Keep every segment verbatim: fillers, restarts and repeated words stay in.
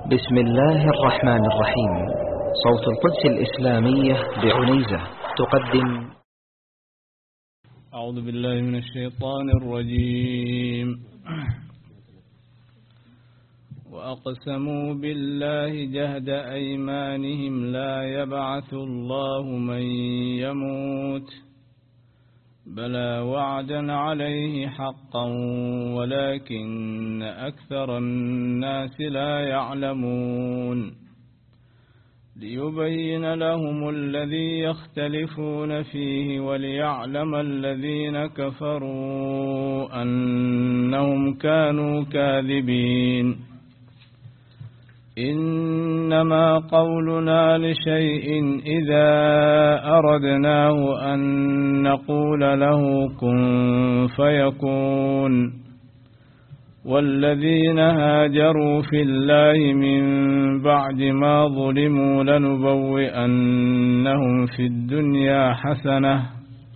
بسم الله الرحمن الرحيم. صوت القدس الإسلامية بعنيزة تقدم. أعوذ بالله من الشيطان الرجيم. وأقسموا بالله جهد أيمانهم لا يبعث الله من يموت بلى وعدا عليه حقا ولكن أكثر الناس لا يعلمون ليبين لهم الذي يختلفون فيه وليعلم الذين كفروا أنهم كانوا كاذبين. إنما قولنا لشيء إذا أردناه أن نقول له كن فيكون. والذين هاجروا في الله من بعد ما ظلموا لنبوئنهم في الدنيا حسنة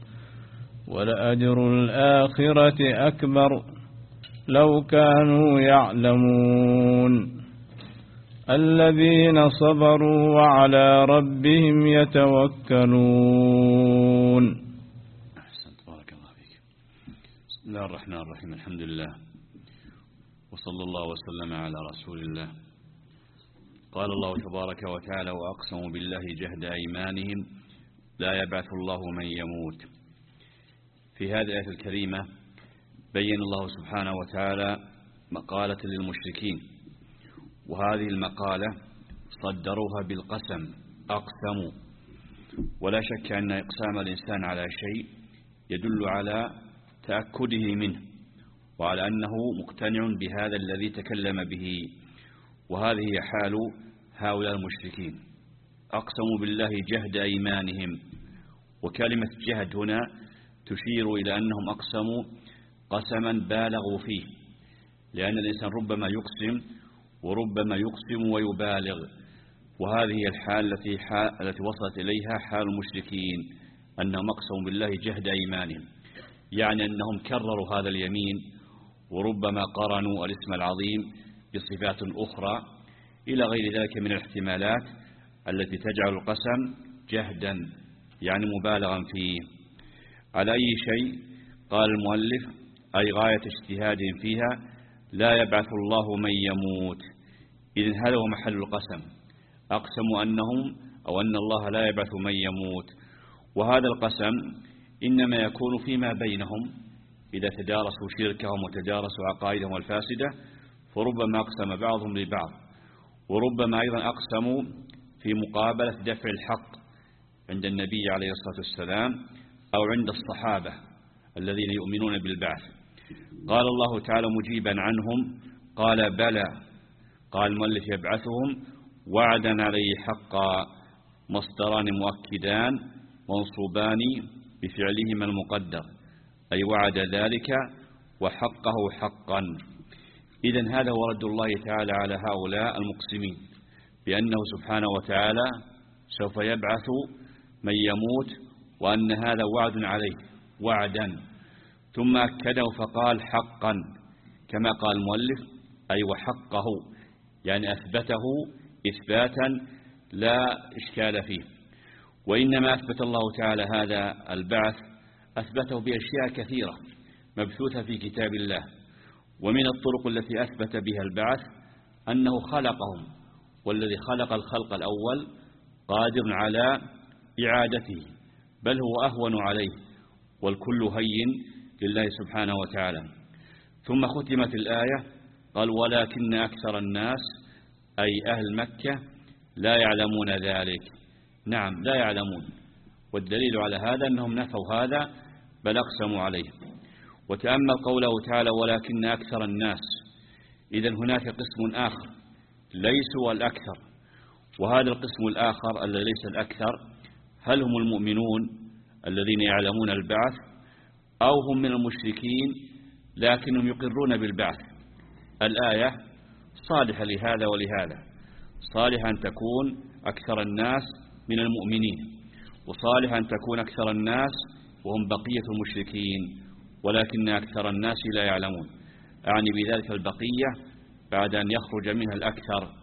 ولأجر الآخرة أكبر لو كانوا يعلمون. الذين صبروا وعلى ربهم يتوكلون. أحسنت، بارك الله فيك. بسم الله الرحمن الرحيم. الحمد لله وصلى الله وسلم على رسول الله. قال الله تبارك وتعالى: وأقسموا بالله جهد أيمانهم لا يبعث الله من يموت. في هذه الآية الكريمة بين الله سبحانه وتعالى مقالة للمشركين، وهذه المقالة صدروها بالقسم، أقسموا. ولا شك أن إقسام الإنسان على شيء يدل على تأكده منه وعلى أنه مقتنع بهذا الذي تكلم به، وهذه هي حال هؤلاء المشركين. أقسموا بالله جهد أيمانهم، وكلمة جهد هنا تشير إلى أنهم أقسموا قسما بالغوا فيه، لأن الإنسان ربما يقسم وربما يقسم ويبالغ، وهذه هي الحال التي, التي وصلت إليها حال المشركين، أنهم أقسموا بالله جهد أيمانهم، يعني أنهم كرروا هذا اليمين وربما قرنوا الاسم العظيم بصفات أخرى إلى غير ذلك من الاحتمالات التي تجعل القسم جهدا، يعني مبالغا فيه. على أي شيء قال المؤلف أي غاية اجتهادهم فيها لا يبعث الله من يموت. إذن هذا هو محل القسم، أقسموا أنهم أو أن الله لا يبعث من يموت. وهذا القسم إنما يكون فيما بينهم إذا تدارسوا شركهم وتدارسوا عقائدهم الفاسدة، فربما أقسم بعضهم لبعض، وربما أيضا أقسموا في مقابلة دفع الحق عند النبي عليه الصلاة والسلام أو عند الصحابة الذين يؤمنون بالبعث. قال الله تعالى مجيبا عنهم قال: بلى. قال المؤلف: يبعثهم وعدا عليه حقا، مصدران مؤكدان منصوبان بفعلهما المقدر، أي وعد ذلك وحقه حقا. إذن هذا هو رد الله تعالى على هؤلاء المقسمين، بأنه سبحانه وتعالى سوف يبعث من يموت، وأن هذا وعد عليه وعدا، ثم أكده فقال حقا كما قال المؤلف، أي وحقه، يعني أثبته إثباتا لا إشكال فيه. وإنما أثبت الله تعالى هذا البعث أثبته بأشياء كثيرة مبثوثة في كتاب الله. ومن الطرق التي أثبت بها البعث أنه خلقهم، والذي خلق الخلق الأول قادر على إعادته، بل هو أهون عليه، والكل هين لله سبحانه وتعالى. ثم ختمت الآية قال: ولكن أكثر الناس أي أهل مكة لا يعلمون ذلك. نعم، لا يعلمون، والدليل على هذا أنهم نفوا هذا بل أقسموا عليه. وتأمل قوله تعالى: ولكن أكثر الناس. إذن هناك قسم آخر ليسوا الأكثر، وهذا القسم الآخر الذي ليس الأكثر هل هم المؤمنون الذين يعلمون البعث، أو هم من المشركين لكنهم يقرون بالبعث؟ الآية صالحة لهذا ولهذا، صالحة أن تكون أكثر الناس من المؤمنين، وصالحة أن تكون أكثر الناس وهم بقية المشركين، ولكن أكثر الناس لا يعلمون. أعني بذلك البقية بعد أن يخرج منها الأكثر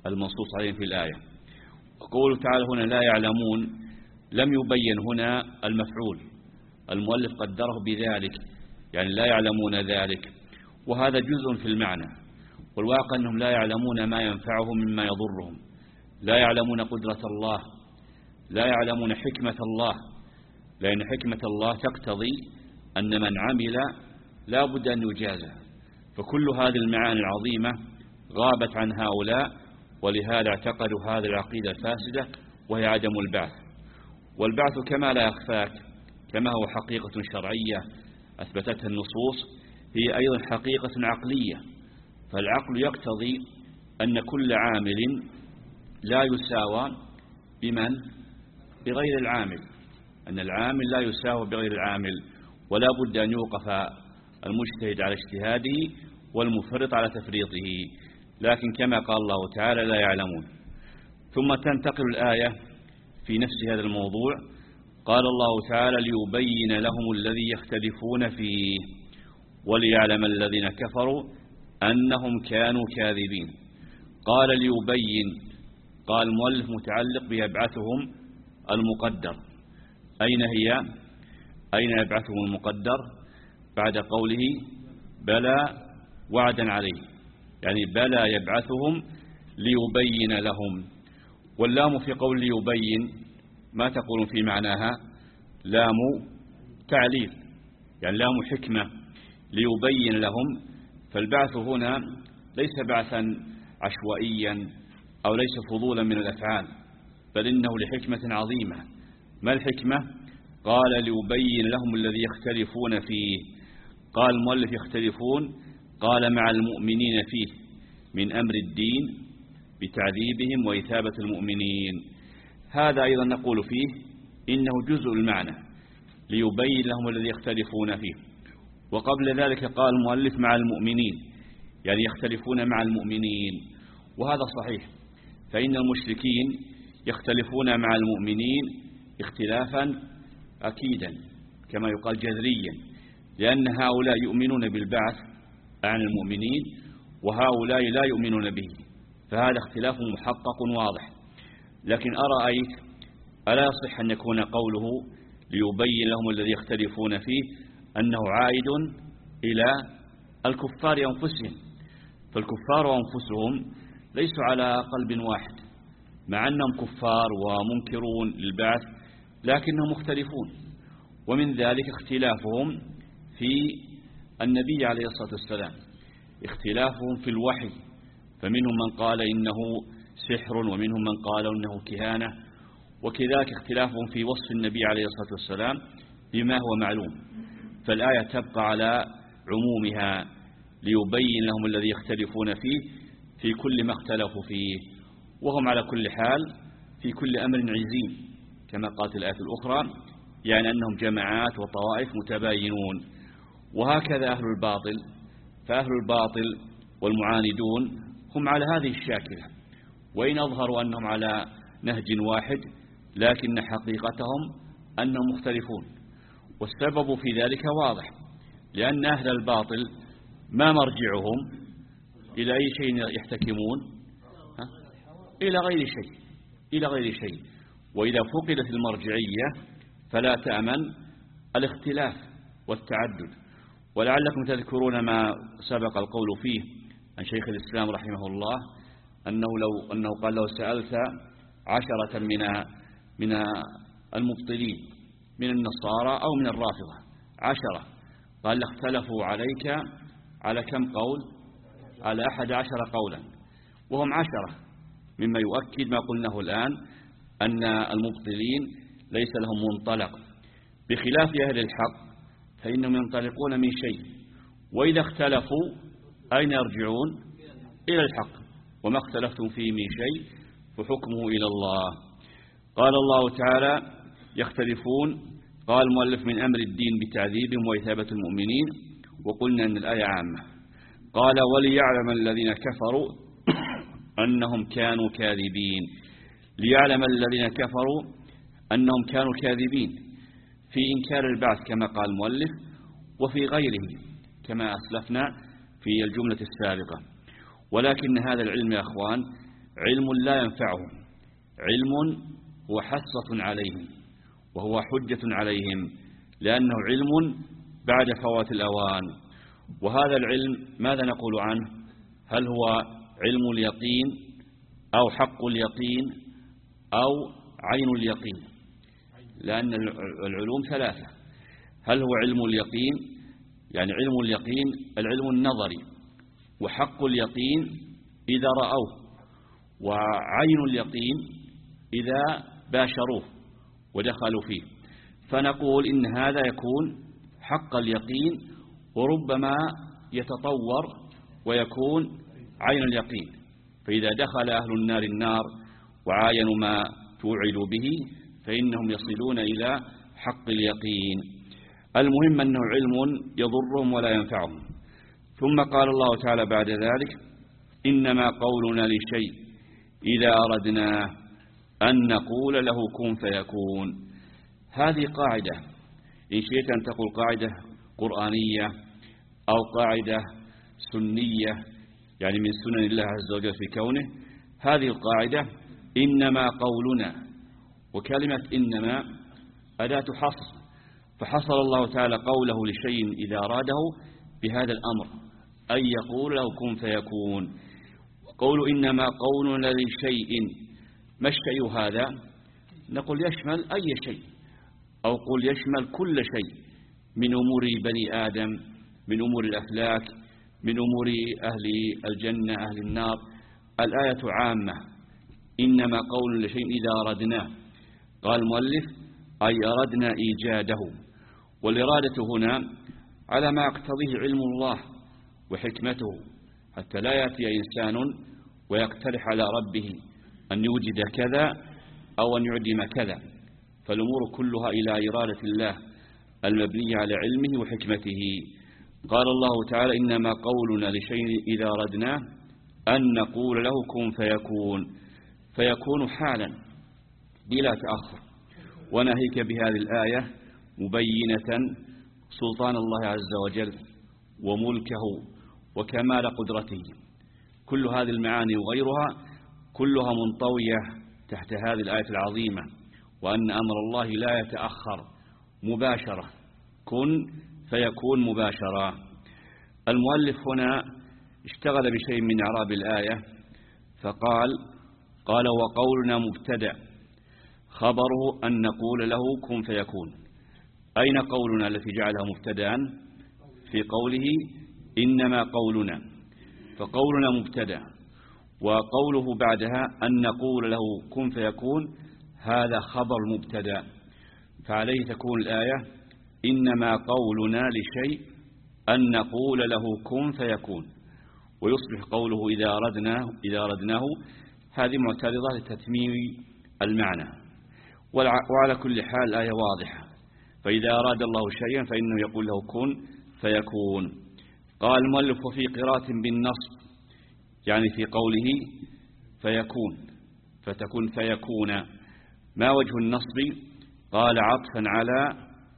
المنصوص عليهم في الآية. وقوله تعالى هنا لا يعلمون لم يبين هنا المفعول، المؤلف قدره بذلك، يعني لا يعلمون ذلك، وهذا جزء في المعنى، والواقع أنهم لا يعلمون ما ينفعهم مما يضرهم، لا يعلمون قدرة الله، لا يعلمون حكمة الله، لأن حكمة الله تقتضي أن من عمل لا بد أن يجازى. فكل هذه المعاني العظيمة غابت عن هؤلاء، ولهذا اعتقدوا هذه العقيدة الفاسدة وهي عدم البعث. والبعث كما لا يخفاك كما هو حقيقة شرعية أثبتتها النصوص، هي أيضا حقيقة عقلية، فالعقل يقتضي أن كل عامل لا يساوى بمن بغير العامل، أن العامل لا يساوى بغير العامل، ولا بد أن يوقف المجتهد على اجتهاده والمفرط على تفريطه، لكن كما قال الله تعالى لا يعلمون. ثم تنتقل الآية في نفس هذا الموضوع، قال الله تعالى ليبين لهم الذي يختلفون فيه وليعلم الذين كفروا أنهم كانوا كاذبين. قال ليبين، قال المؤلف متعلق بيبعثهم المقدر. أين هي؟ أين يبعثهم المقدر؟ بعد قوله بلى وعدا عليه، يعني بلى يبعثهم ليبين لهم. واللام في قول ليبين ما تقول في معناها؟ لام تعليل، يعني لام حكمة، ليبين لهم. فالبعث هنا ليس بعثا عشوائيا أو ليس فضولا من الأفعال، بل إنه لحكمة عظيمة. ما الحكمة؟ قال ليبين لهم الذي يختلفون فيه. قال المؤلف يختلفون، قال مع المؤمنين فيه من أمر الدين بتعذيبهم وإثابة المؤمنين. هذا أيضا نقول فيه إنه جزء المعنى، ليبين لهم الذي يختلفون فيه. وقبل ذلك قال المؤلف مع المؤمنين، يعني يختلفون مع المؤمنين، وهذا صحيح، فإن المشركين يختلفون مع المؤمنين اختلافا أكيدا كما يقال جذريا، لأن هؤلاء يؤمنون بالبعث عن المؤمنين وهؤلاء لا يؤمنون به، فهذا اختلاف محقق واضح. لكن أرأيت ألا يصح أن يكون قوله ليبين لهم الذي يختلفون فيه أنه عائد إلى الكفار أنفسهم؟ فالكفار أنفسهم ليسوا على قلب واحد، مع أنهم كفار ومنكرون للبعث لكنهم مختلفون، ومن ذلك اختلافهم في النبي عليه الصلاة والسلام، اختلافهم في الوحي، فمنهم من قال إنه سحر ومنهم من قال إنه كهانة، وكذلك اختلافهم في وصف النبي عليه الصلاة والسلام بما هو معلوم. فالآية تبقى على عمومها ليبين لهم الذي يختلفون فيه في كل ما اختلفوا فيه، وهم على كل حال في كل أمر عزيم كما قالت الآية الأخرى، يعني أنهم جماعات وطوائف متباينون. وهكذا أهل الباطل، فأهل الباطل والمعاندون هم على هذه الشاكلة، وإن أظهروا أنهم على نهج واحد لكن حقيقتهم أنهم مختلفون. والسبب في ذلك واضح، لأن أهل الباطل ما مرجعهم إلى أي شيء يحتكمون؟ ها؟ إلى غير شيء، إلى غير شيء. وإذا فقدت المرجعية فلا تأمن الاختلاف والتعدد. ولعلكم تذكرون ما سبق القول فيه عن شيخ الإسلام رحمه الله أنه لو أنه قال لو سألت عشرة من من المبطلين من النصارى أو من الرافضة عشرة، قال لاختلفوا عليك على كم قول؟ على أحد عشر قولا، وهم عشرة، مما يؤكد ما قلناه الآن أن المبطلين ليس لهم منطلق، بخلاف أهل الحق فإنهم ينطلقون من شيء، وإذا اختلفوا أين يرجعون؟ إلى الحق، وما اختلفتم فيه من شيء فحكمه إلى الله. قال الله تعالى يختلفون، قال المؤلف من أمر الدين بتعذيبهم وإثابة المؤمنين، وقلنا أن الآية عامة. قال وليعلم الذين كفروا أنهم كانوا كاذبين، ليعلم الذين كفروا أنهم كانوا كاذبين في إنكار البعث كما قال المؤلف، وفي غيره كما أسلفنا في الجملة السابقة. ولكن هذا العلم يا أخوان علم لا ينفعهم، علم هو حسرة عليهم وهو حجة عليهم، لأنه علم بعد فوات الأوان. وهذا العلم ماذا نقول عنه؟ هل هو علم اليقين أو حق اليقين أو عين اليقين؟ لأن العلوم ثلاثة. هل هو علم اليقين يعني علم اليقين العلم النظري، وحق اليقين إذا رأوه، وعين اليقين إذا باشروه ودخلوا فيه. فنقول إن هذا يكون حق اليقين، وربما يتطور ويكون عين اليقين. فإذا دخل أهل النار النار وعاينوا ما توعدوا به فإنهم يصلون إلى حق اليقين. المهم أنه علم يضرهم ولا ينفعهم. ثم قال الله تعالى بعد ذلك: إنما قولنا لشيء إذا أردنا أن نقول له كن فيكون. هذه قاعدة، إن شئت أن تقول قاعدة قرآنية أو قاعدة سنية، يعني من سنن الله عز وجل في كونه. هذه القاعدة إنما قولنا، وكلمة إنما أداة حصر، فحصر الله تعالى قوله لشيء إذا أراده بهذا الأمر، أن يقول له كن فيكون. قول إنما قولنا لشيء، ما الشيء هذا؟ نقول يشمل أي شيء، أو قل يشمل كل شيء من أمور بني آدم، من أمور الأفلاك، من أمور أهل الجنة أهل النار. الآية عامة، إنما قول لشيء إذا أردناه. قال المؤلف: أي أردنا إيجاده. والإرادة هنا على ما يقتضيه علم الله وحكمته، حتى لا يأتي إنسان ويقترح على ربه أن يوجد كذا أو أن يعدم كذا، فالأمور كلها إلى إرادة الله المبنية على علمه وحكمته. قال الله تعالى: إنما قولنا لشيء إذا أردناه أن نقول له كن فيكون. فيكون حالا بلا تأخر. وناهيك بهذه الآية مبينة سلطان الله عز وجل وملكه وكمال قدرته. كل هذه المعاني وغيرها كلها منطوية تحت هذه الآية العظيمة، وأن أمر الله لا يتأخر، مباشرة، كن فيكون مباشرة. المؤلف هنا اشتغل بشيء من إعراب الآية فقال: قال وقولنا مبتدأ خبره أن نقول له كن فيكون. أين قولنا التي جعلها مبتدأ؟ في قوله إنما قولنا، فقولنا مبتدأ، وقوله بعدها أن نقول له كن فيكون هذا خبر مبتدأ، فعليه تكون الآية إنما قولنا لشيء أن نقول له كن فيكون، ويصبح قوله إذا أردناه إذا أردناه هذه معترضة لتتميم المعنى. وعلى كل حال الآية واضحة، فإذا أراد الله شيئا فإنه يقول له كن فيكون. قال المؤلف: وفي قراءة بالنصب، يعني في قوله فيكون فتكون فيكون. ما وجه النصب؟ قال عطفا على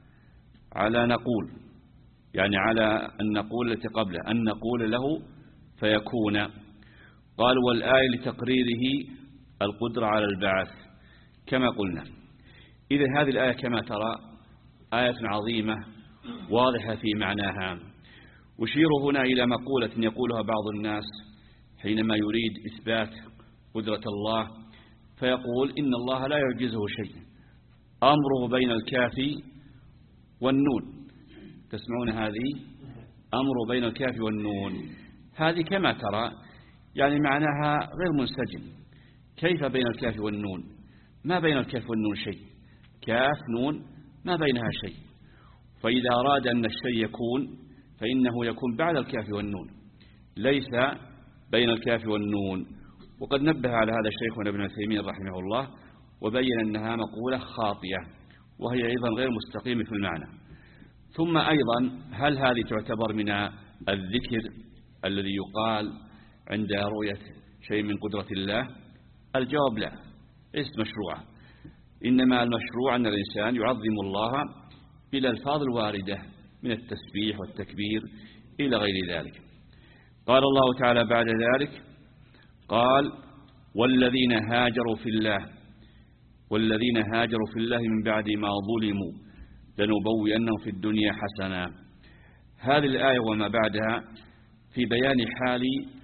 على نقول، يعني على أن نقول التي قبله، أن نقول له فيكون. قال والآية لتقريره القدرة على البعث كما قلنا. إذا هذه الآية كما ترى آية عظيمة واضحة في معناها. أشير هنا إلى مقولة يقولها بعض الناس حينما يريد إثبات قدرة الله، فيقول إن الله لا يعجزه شيء، أمره بين الكاف والنون. تسمعون هذه؟ أمره بين الكاف والنون. هذه كما ترى يعني معناها غير منسجم. كيف بين الكاف والنون؟ ما بين الكاف والنون شيء، كاف نون ما بينها شيء. فإذا أراد أن الشيء يكون فإنه يكون بعد الكاف والنون، ليس بين الكاف والنون. وقد نبه على هذا شيخنا ابن عثيمين رحمه الله، وبين أنها مقولة خاطئة، وهي أيضا غير مستقيمة في المعنى. ثم أيضا هل هذه تعتبر من الذكر الذي يقال عند رؤية شيء من قدرة الله؟ الجواب لا، ليست مشروعة. إنما المشروع أن الإنسان يعظم الله بالألفاظ الواردة من التسبيح والتكبير إلى غير ذلك. قال الله تعالى بعد ذلك: قال والذين هاجروا في الله والذين هاجروا في الله من بعد ما ظلموا لنبوئنهم في الدنيا حسنة. هذه الآية وما بعدها في بيان حال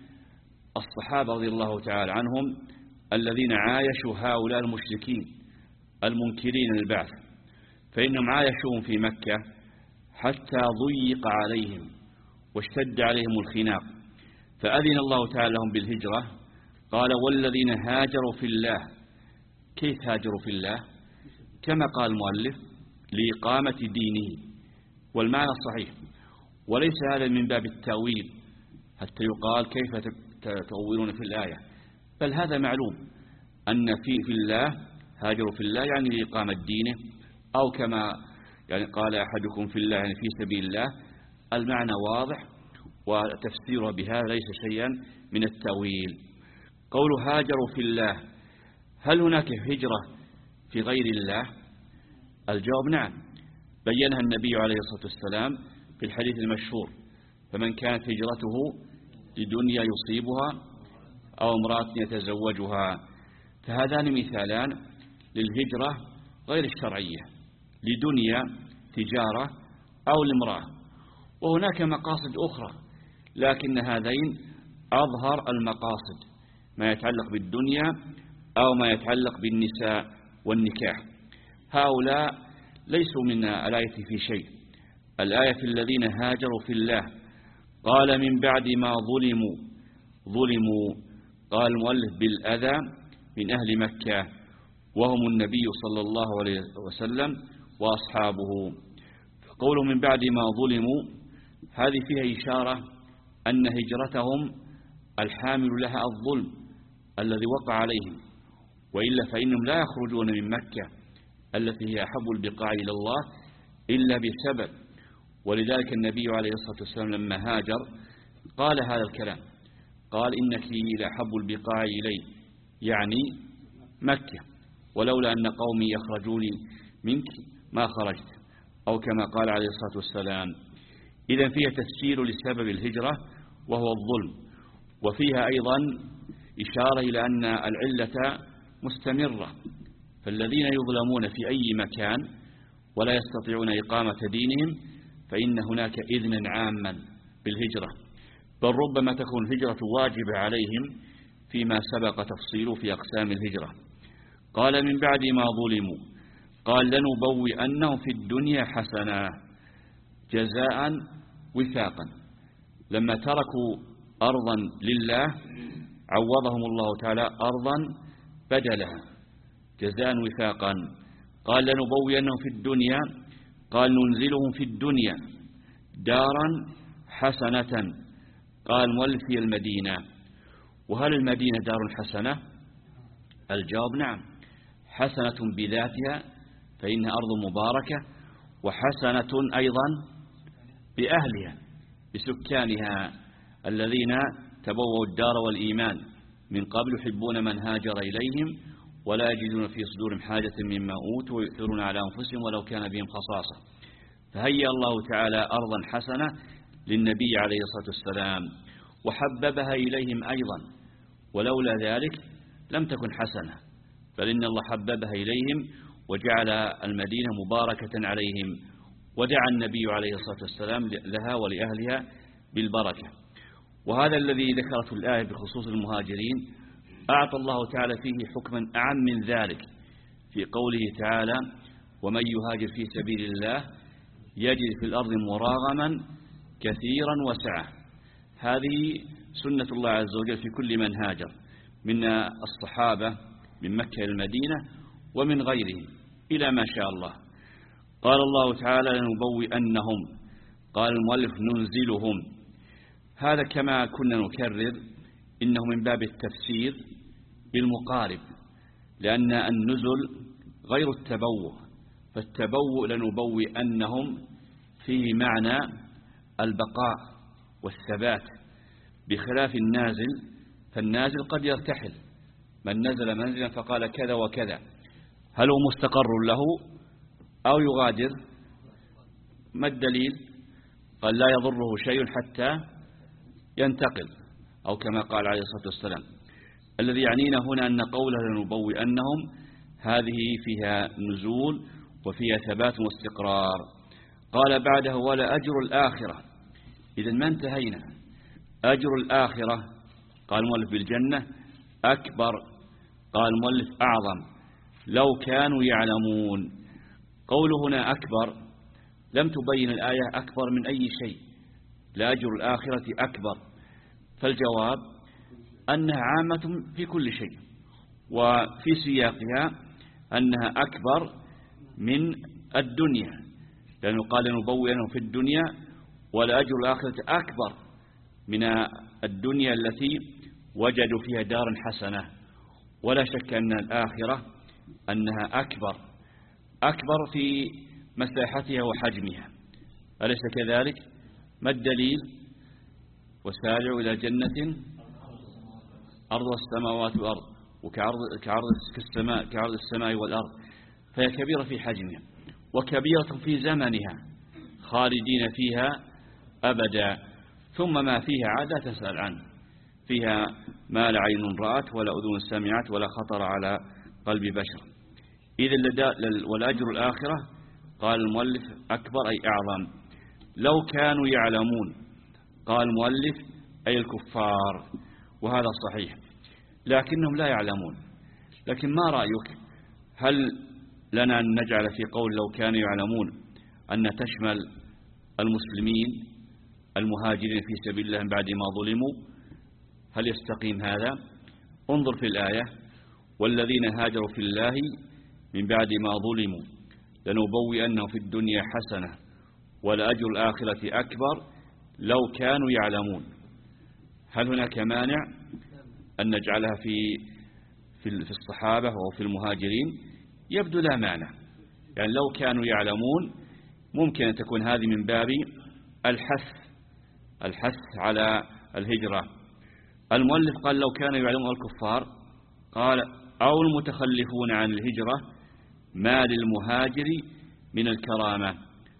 الصحابة رضي الله تعالى عنهم الذين عايشوا هؤلاء المشركين المنكرين البعث، فإنهم عايشون في مكة حتى ضيق عليهم واشتد عليهم الخناق، فأذن الله تعالى لهم بالهجرة. قال والذين هاجروا في الله. كيف هاجروا في الله؟ كما قال المؤلف لإقامة دينه، والمعنى صحيح، وليس هذا من باب التأويل حتى يقال كيف تأولون في الآية، بل هذا معلوم أن في في الله هاجروا في الله يعني لإقامة دينه، أو كما يعني قال أحدكم في الله يعني في سبيل الله. المعنى واضح وتفسيره بهذا ليس شيئا من التأويل. قول هاجروا في الله، هل هناك هجرة في غير الله؟ الجواب نعم، بينها النبي عليه الصلاة والسلام في الحديث المشهور: فمن كانت هجرته لدنيا يصيبها أو امرأة يتزوجها. فهذان مثالان للهجرة غير الشرعية، لدنيا تجارة أو لامرأة، وهناك مقاصد أخرى، لكن هذين أظهر المقاصد، ما يتعلق بالدنيا أو ما يتعلق بالنساء والنكاح. هؤلاء ليسوا من الآية في شيء. الآية في الذين هاجروا في الله قال من بعد ما ظلموا ظلموا قال المؤلف بالأذى من أهل مكة، وهم النبي صلى الله عليه وسلم وأصحابه. فقوله من بعد ما ظلموا هذه فيها إشارة أن هجرتهم الحامل لها الظلم الذي وقع عليهم، وإلا فإنهم لا يخرجون من مكة التي هي أحب البقاع إلى الله إلا بسبب. ولذلك النبي عليه الصلاة والسلام لما هاجر قال هذا الكلام، قال إنك لأحب البقاع إلي، يعني مكة، ولولا أن قومي يخرجوني منك ما خرجت، أو كما قال عليه الصلاة والسلام. إذن فيها تفسير لسبب الهجرة وهو الظلم، وفيها أيضا إشارة إلى أن العلة مستمرة، فالذين يظلمون في أي مكان ولا يستطيعون إقامة دينهم فإن هناك إذنا عاما بالهجرة، بل ربما تكون الهجرة واجبة عليهم فيما سبق تفصيله في أقسام الهجرة. قال من بعد ما ظلموا قال لنبوئنهم في الدنيا حسنة جزاء وثاقا. لما تركوا أرضا لله عوضهم الله تعالى أرضا بدلها جزاء وثاقا. قال لنبوئنهم في الدنيا، قال ننزلهم في الدنيا دارا حسنة. قال مؤلف هي المدينة. وهل المدينة دار حسنة؟ الجواب نعم، حسنة بذاتها فإنها أرض مباركة، وحسنة أيضا بأهلها بسكانها الذين تبوأوا الدار والإيمان من قبل يحبون من هاجر إليهم ولا يجدون في صدورهم حاجة مما أوتوا ويؤثرون على أنفسهم ولو كان بهم خصاصة. فهيأ الله تعالى أرضا حسنة للنبي عليه الصلاة والسلام وحببها إليهم أيضا، ولولا ذلك لم تكن حسنة، بل إن الله حببها إليهم وجعل المدينة مباركة عليهم، ودعا النبي عليه الصلاة والسلام لها ولأهلها بالبركة. وهذا الذي ذكرته الآية بخصوص المهاجرين أعطى الله تعالى فيه حكما أعم من ذلك في قوله تعالى ومن يهاجر في سبيل الله يجد في الأرض مراغما كثيرا وسعة. هذه سنة الله عز وجل في كل من هاجر من الصحابة من مكة إلى المدينة ومن غيرهم إلى ما شاء الله. قال الله تعالى لنبوئنهم، قال المؤلف ننزلهم. هذا كما كنا نكرر إنه من باب التفسير بالمقارب، لأن النزل غير التبوء، فالتبوء لنبوئنهم فيه معنى البقاء والثبات بخلاف النازل، فالنازل قد يرتحل، من نزل منزلا فقال كذا وكذا، هل هو مستقر له أو يغادر؟ ما الدليل؟ قال لا يضره شيء حتى ينتقل، أو كما قال عليه الصلاة والسلام. الذي يعنينا هنا أن قوله لنبوئنهم هذه فيها نزول وفيها ثبات واستقرار. قال بعده ولا أجر الآخرة. إذن ما انتهينا. أجر الآخرة قال المؤلف بالجنة أكبر، قال المؤلف أعظم لو كانوا يعلمون. قوله هنا أكبر لم تبين الآية أكبر من أي شيء، لأجر الآخرة أكبر، فالجواب أنها عامة في كل شيء، وفي سياقها أنها أكبر من الدنيا، لأنه قال نبوئنهم في الدنيا ولأجر الآخرة أكبر من الدنيا التي وجدوا فيها دارا حسنة. ولا شك أن الآخرة أنها أكبر أكبر في مساحتها وحجمها، أليس كذلك؟ ما الدليل؟ وسارعوا إلى جنة أرض السماوات والأرض وكعرض كعرض السماء كعرض السماء والأرض، فهي كبيرة في حجمها وكبيرة في زمنها، خالدين فيها أبدا، ثم ما فيها عاد لا تسأل عنه، فيها ما لا عين رأت ولا أذن سمعت ولا خطر على قلب بشر. إذا والأجر الآخرة قال المؤلف أكبر أي أعظم لو كانوا يعلمون، قال المؤلف أي الكفار، وهذا صحيح، لكنهم لا يعلمون. لكن ما رأيك؟ هل لنا أن نجعل في قول لو كانوا يعلمون أن تشمل المسلمين المهاجرين في سبيل الله بعد ما ظلموا؟ هل يستقيم هذا؟ انظر في الآية والذين هاجروا في الله من بعد ما ظلموا لنبوئنهم في الدنيا حسنة ولأجر الآخرة أكبر لو كانوا يعلمون. هل هناك مانع أن نجعلها في في الصحابة أو في المهاجرين؟ يبدو لا معنى، يعني لو كانوا يعلمون ممكن أن تكون هذه من باب الحث الحث على الهجرة. المؤلف قال لو كانوا يعلمون الكفار، قال أو المتخلفون عن الهجرة ما للمهاجر من الكرامة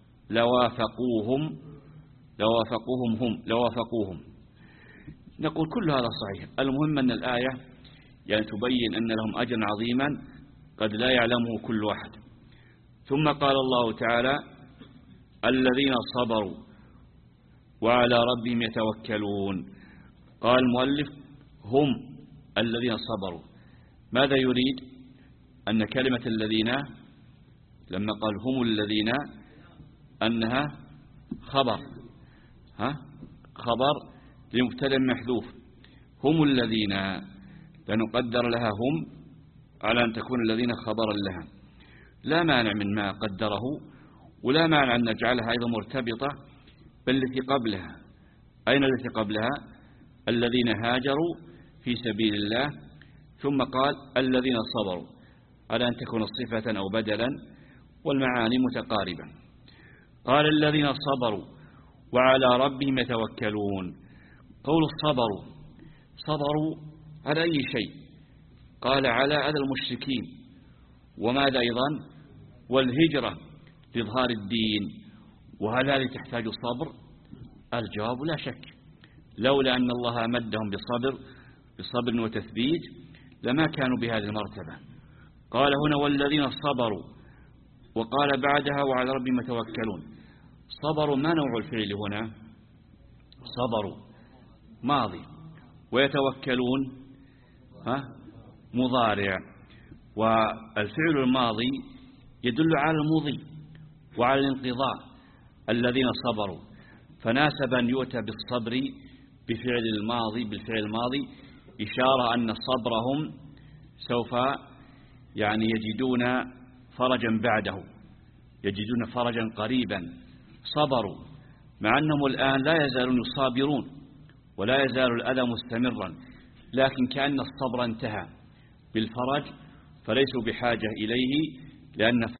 لوافقوهم لوافقوهم هم لوافقوهم نقول كل هذا صحيح. المهم أن الآية يعني تبين أن لهم أجرا عظيما قد لا يعلمه كل واحد. ثم قال الله تعالى الذين صبروا وعلى ربهم يتوكلون. قال المؤلف هم الذين صبروا. ماذا يريد؟ أن كلمة الذين لما قال هم الذين أنها خبر ها خبر لمبتدأ محذوف، هم الذين لنقدر لها هم على أن تكون الذين خبرا لها، لا مانع من ما قدره، ولا مانع أن نجعلها أيضا مرتبطة بالتي قبلها. أين التي قبلها؟ الذين هاجروا في سبيل الله، ثم قال الذين صبروا، على أن تكون صفة أو بدلا، والمعاني متقاربة. قال الذين صبروا وعلى ربهم يتوكلون. قول صبروا صبروا على أي شيء؟ قال على أذى المشركين، وماذا أيضا؟ والهجرة لإظهار الدين. وهل هذه تحتاج صبر؟ الجواب لا شك، لولا أن الله أمدهم بصبر بصبر وتثبيت لما كانوا بهذه المرتبة. قال هنا والذين صبروا، وقال بعدها وعلى ربهم يتوكلون. صبروا ما نوع الفعل هنا؟ صبروا ماضي، ويتوكلون ها مضارع، والفعل الماضي يدل على المضي وعلى الانقضاء. الذين صبروا، فناسب أن يؤتى بالصبر بفعل الماضي بالفعل الماضي إشارة أن صبرهم سوف يعني يجدون فرجا بعده، يجدون فرجا قريبا. صبروا مع أنهم الآن لا يزالون يصابرون ولا يزال الأذى مستمرا، لكن كأن الصبر انتهى بالفرج، فليسوا بحاجة إليه، لأن